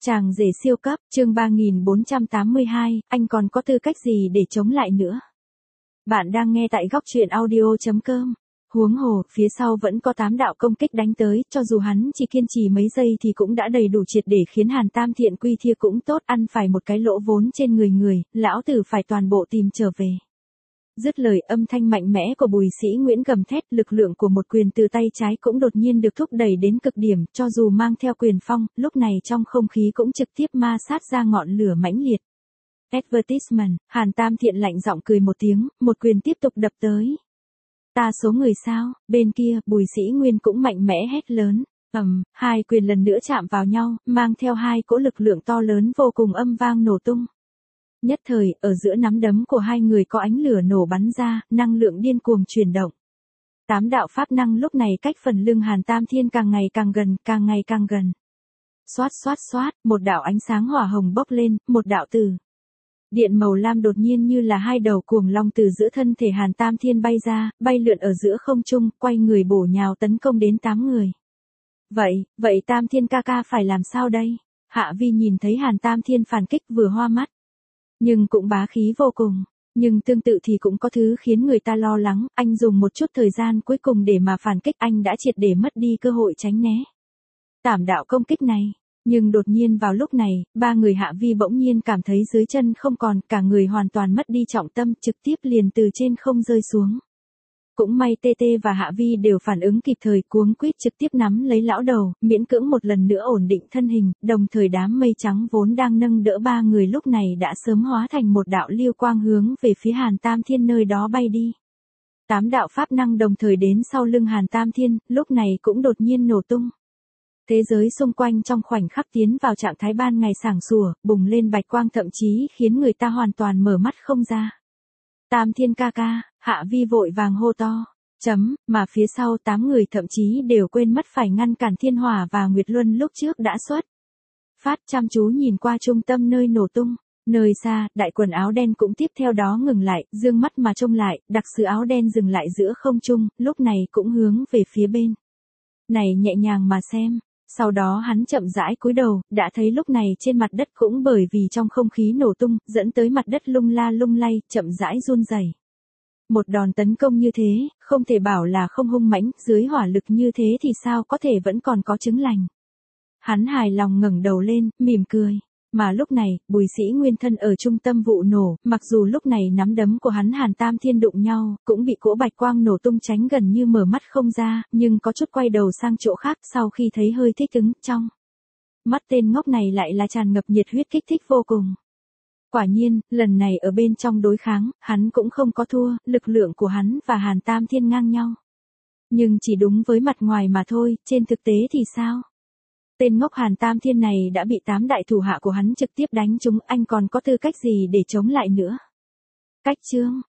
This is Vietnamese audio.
Chàng rể siêu cấp, chương 3482, anh còn có tư cách gì để chống lại nữa? Bạn đang nghe tại góc truyện audio.com. Huống hồ, phía sau vẫn có 8 đạo công kích đánh tới, cho dù hắn chỉ kiên trì mấy giây thì cũng đã đầy đủ triệt để khiến Hàn Tam Thiện quy thia cũng tốt, ăn phải một cái lỗ vốn trên người, lão tử phải toàn bộ tìm trở về. Dứt lời, âm thanh mạnh mẽ của Bùi Sĩ Nguyễn gầm thét, lực lượng của một quyền từ tay trái cũng đột nhiên được thúc đẩy đến cực điểm, cho dù mang theo quyền phong, lúc này trong không khí cũng trực tiếp ma sát ra ngọn lửa mãnh liệt. Advertisement, Hàn Tam Thiện lạnh giọng cười một tiếng, một quyền tiếp tục đập tới. Ta số người sao? Bên kia, Bùi Sĩ Nguyên cũng mạnh mẽ hét lớn. Hai quyền lần nữa chạm vào nhau, mang theo hai cỗ lực lượng to lớn vô cùng âm vang nổ tung. Nhất thời, ở giữa nắm đấm của hai người có ánh lửa nổ bắn ra, năng lượng điên cuồng chuyển động. 8 đạo pháp năng lúc này cách phần lưng Hàn Tam Thiên càng ngày càng gần. Xoát xoát xoát, một đạo ánh sáng hỏa hồng bốc lên, một đạo từ điện màu lam đột nhiên như là hai đầu cuồng long từ giữa thân thể Hàn Tam Thiên bay ra, bay lượn ở giữa không trung, quay người bổ nhào tấn công đến 8 người. Vậy Tam Thiên ca ca phải làm sao đây? Hạ Vi nhìn thấy Hàn Tam Thiên phản kích vừa hoa mắt, nhưng cũng bá khí vô cùng. Nhưng tương tự thì cũng có thứ khiến người ta lo lắng, anh dùng một chút thời gian cuối cùng để mà phản kích, anh đã triệt để mất đi cơ hội tránh né 8 đạo công kích này. Nhưng đột nhiên vào lúc này, 3 người Hạ Vi bỗng nhiên cảm thấy dưới chân không còn, cả người hoàn toàn mất đi trọng tâm, trực tiếp liền từ trên không rơi xuống. Cũng may TT và Hạ Vi đều phản ứng kịp thời, cuống quýt trực tiếp nắm lấy lão đầu, miễn cưỡng một lần nữa ổn định thân hình, đồng thời đám mây trắng vốn đang nâng đỡ 3 người lúc này đã sớm hóa thành một đạo lưu quang hướng về phía Hàn Tam Thiên nơi đó bay đi. 8 đạo pháp năng đồng thời đến sau lưng Hàn Tam Thiên, lúc này cũng đột nhiên nổ tung. Thế giới xung quanh trong khoảnh khắc tiến vào trạng thái ban ngày sáng sủa, bùng lên bạch quang, thậm chí khiến người ta hoàn toàn mở mắt không ra. Tam Thiên ca ca, Hạ Vi vội vàng hô to. Mà phía sau 8 người thậm chí đều quên mất phải ngăn cản Thiên Hỏa và Nguyệt Luân lúc trước đã xuất phát, chăm chú nhìn qua trung tâm nơi nổ tung. Nơi xa, đại quần áo đen cũng tiếp theo đó ngừng lại, dương mắt mà trông lại, đặc sứ áo đen dừng lại giữa không trung, lúc này cũng hướng về phía bên này nhẹ nhàng mà xem. Sau đó hắn chậm rãi cúi đầu, đã thấy lúc này trên mặt đất cũng bởi vì trong không khí nổ tung, dẫn tới mặt đất lung la lung lay, chậm rãi run rẩy. Một đòn tấn công như thế, không thể bảo là không hung mãnh, dưới hỏa lực như thế thì sao có thể vẫn còn có chứng lành. Hắn hài lòng ngẩng đầu lên, mỉm cười. Mà lúc này, Bùi Sĩ Nguyên thân ở trung tâm vụ nổ, mặc dù lúc này nắm đấm của hắn Hàn Tam Thiên đụng nhau, cũng bị cỗ bạch quang nổ tung tránh gần như mở mắt không ra, nhưng có chút quay đầu sang chỗ khác sau khi thấy hơi thích ứng, trong mắt tên ngốc này lại là tràn ngập nhiệt huyết kích thích vô cùng. Quả nhiên, lần này ở bên trong đối kháng, hắn cũng không có thua, lực lượng của hắn và Hàn Tam Thiên ngang nhau. Nhưng chỉ đúng với mặt ngoài mà thôi, trên thực tế thì sao? Tên ngốc Hàn Tam Thiên này đã bị 8 đại thủ hạ của hắn trực tiếp đánh trúng, anh còn có tư cách gì để chống lại nữa? Cách chương